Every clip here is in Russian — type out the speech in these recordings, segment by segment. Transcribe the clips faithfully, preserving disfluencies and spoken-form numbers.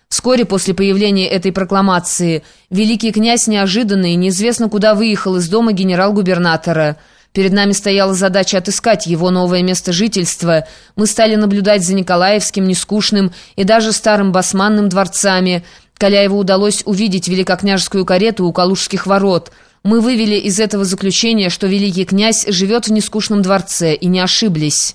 Вскоре после появления этой прокламации великий князь неожиданно и неизвестно куда выехал из дома генерал-губернатора. Перед нами стояла задача отыскать его новое место жительства. Мы стали наблюдать за Николаевским, Нескучным и даже Старым Басманным дворцами. Каляеву удалось увидеть великокняжескую карету у Калужских ворот. Мы вывели из этого заключения, что великий князь живет в Нескучном дворце, и не ошиблись.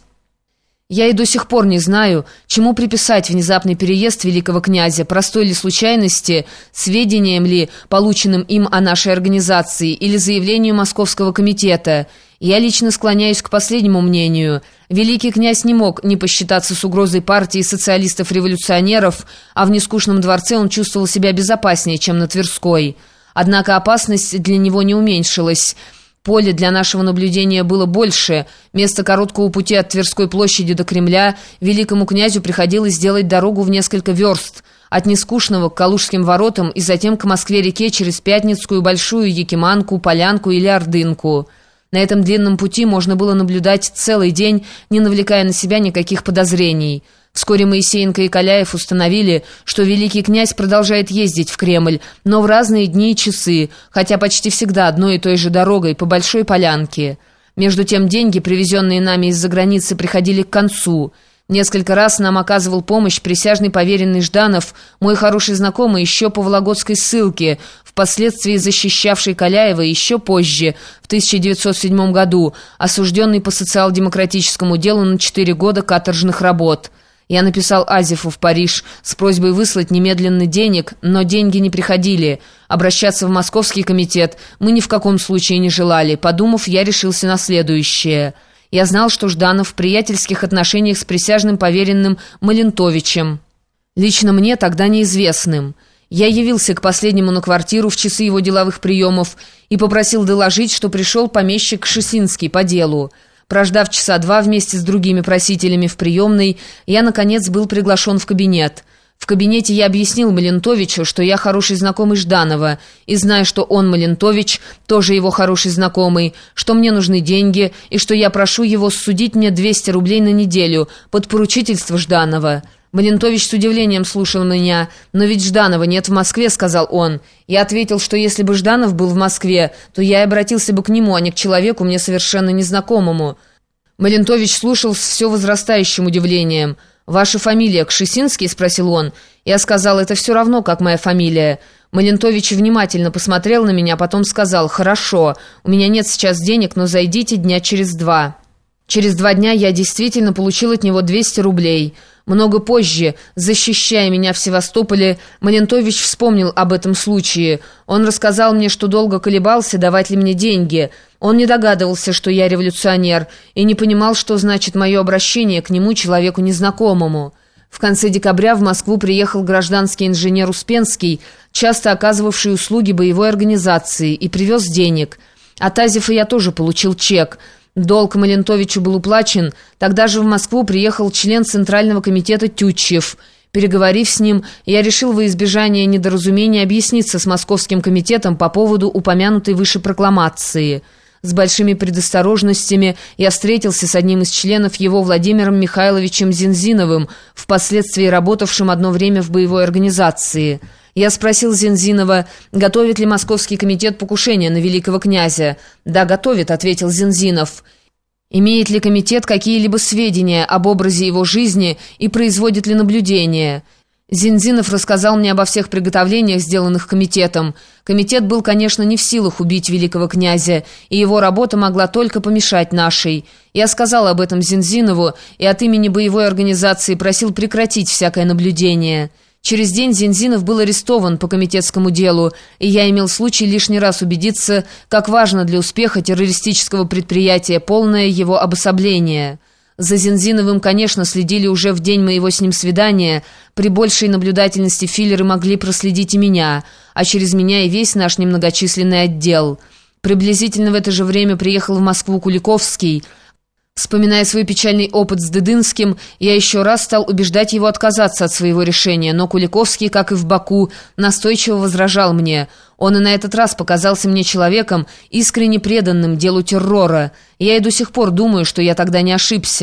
Я и до сих пор не знаю, чему приписать внезапный переезд великого князя, простой ли случайности, сведениям ли, полученным им о нашей организации, или заявлению Московского комитета. Я лично склоняюсь к последнему мнению. Великий князь не мог не посчитаться с угрозой партии социалистов-революционеров, а в Нескучном дворце он чувствовал себя безопаснее, чем на Тверской. Однако опасность для него не уменьшилась. Поле для нашего наблюдения было больше. Вместо короткого пути от Тверской площади до Кремля великому князю приходилось делать дорогу в несколько верст. От Нескучного к Калужским воротам и затем к Москве-реке через Пятницкую, Большую Якиманку, Полянку или Ордынку. На этом длинном пути можно было наблюдать целый день, не навлекая на себя никаких подозрений. Вскоре Моисеенко и Каляев установили, что великий князь продолжает ездить в Кремль, но в разные дни и часы, хотя почти всегда одной и той же дорогой по Большой Полянке. Между тем деньги, привезенные нами из-за границы, приходили к концу. Несколько раз нам оказывал помощь присяжный поверенный Жданов, мой хороший знакомый еще по Вологодской ссылке, впоследствии защищавший Каляева еще позже, в тысяча девятьсот седьмом году, осужденный по социал-демократическому делу на четыре года каторжных работ. Я написал Азефу в Париж с просьбой выслать немедленно денег, но деньги не приходили. Обращаться в Московский комитет мы ни в каком случае не желали. Подумав, я решился на следующее. Я знал, что Жданов в приятельских отношениях с присяжным поверенным Малентовичем, лично мне тогда неизвестным. Я явился к последнему на квартиру в часы его деловых приемов и попросил доложить, что пришел помещик Кшесинский по делу. Прождав часа два вместе с другими просителями в приемной, я, наконец, был приглашен в кабинет. В кабинете я объяснил Малентовичу, что я хороший знакомый Жданова, и зная, что он, Малентович, тоже его хороший знакомый, что мне нужны деньги, и что я прошу его ссудить мне двести рублей на неделю под поручительство Жданова. Малентович с удивлением слушал меня. «Но ведь Жданова нет в Москве», — сказал он. Я ответил, что если бы Жданов был в Москве, то я и обратился бы к нему, а не к человеку мне совершенно незнакомому. Малентович слушал с все возрастающим удивлением. «Ваша фамилия Кшесинский?» — спросил он. Я сказал: «Это все равно, как моя фамилия». Малентович внимательно посмотрел на меня, потом сказал: «Хорошо, у меня нет сейчас денег, но зайдите дня через два». Через два дня я действительно получил от него двести рублей. Много позже, защищая меня в Севастополе, Малентович вспомнил об этом случае. Он рассказал мне, что долго колебался, давать ли мне деньги. Он не догадывался, что я революционер, и не понимал, что значит мое обращение к нему, человеку незнакомому. В конце декабря в Москву приехал гражданский инженер Успенский, часто оказывавший услуги боевой организации, и привез денег. От Азефа я тоже получил чек. Долг Малентовичу был уплачен. Тогда же в Москву приехал член Центрального комитета Тютчев. Переговорив с ним, я решил во избежание недоразумения объясниться с Московским комитетом по поводу упомянутой выше прокламации. С большими предосторожностями я встретился с одним из членов его, Владимиром Михайловичем Зинзиновым, впоследствии работавшим одно время в боевой организации. Я спросил Зинзинова, готовит ли Московский комитет покушение на великого князя. «Да, готовит», — ответил Зинзинов. «Имеет ли комитет какие-либо сведения об образе его жизни и производит ли наблюдения?» Зинзинов рассказал мне обо всех приготовлениях, сделанных комитетом. Комитет был, конечно, не в силах убить великого князя, и его работа могла только помешать нашей. Я сказал об этом Зинзинову и от имени боевой организации просил прекратить всякое наблюдение. Через день Зинзинов был арестован по комитетскому делу, и я имел случай лишний раз убедиться, как важно для успеха террористического предприятия полное его обособление. За Зинзиновым, конечно, следили уже в день моего с ним свидания. При большей наблюдательности филлеры могли проследить и меня, а через меня и весь наш немногочисленный отдел. Приблизительно в это же время приехал в Москву Куликовский. Вспоминая свой печальный опыт с Дыдынским, я еще раз стал убеждать его отказаться от своего решения, но Куликовский, как и в Баку, настойчиво возражал мне. Он и на этот раз показался мне человеком, искренне преданным делу террора. Я и до сих пор думаю, что я тогда не ошибся.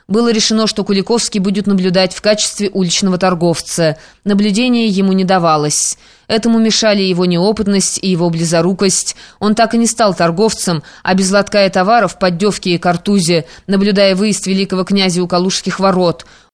Было решено, что Куликовский будет наблюдать в качестве уличного торговца. Наблюдение ему не давалось. Этому мешали его неопытность и его близорукость. Он так и не стал торговцем, а без лотка и товаров, поддевки и картузе, наблюдая выезд великого князя у Калужских ворот,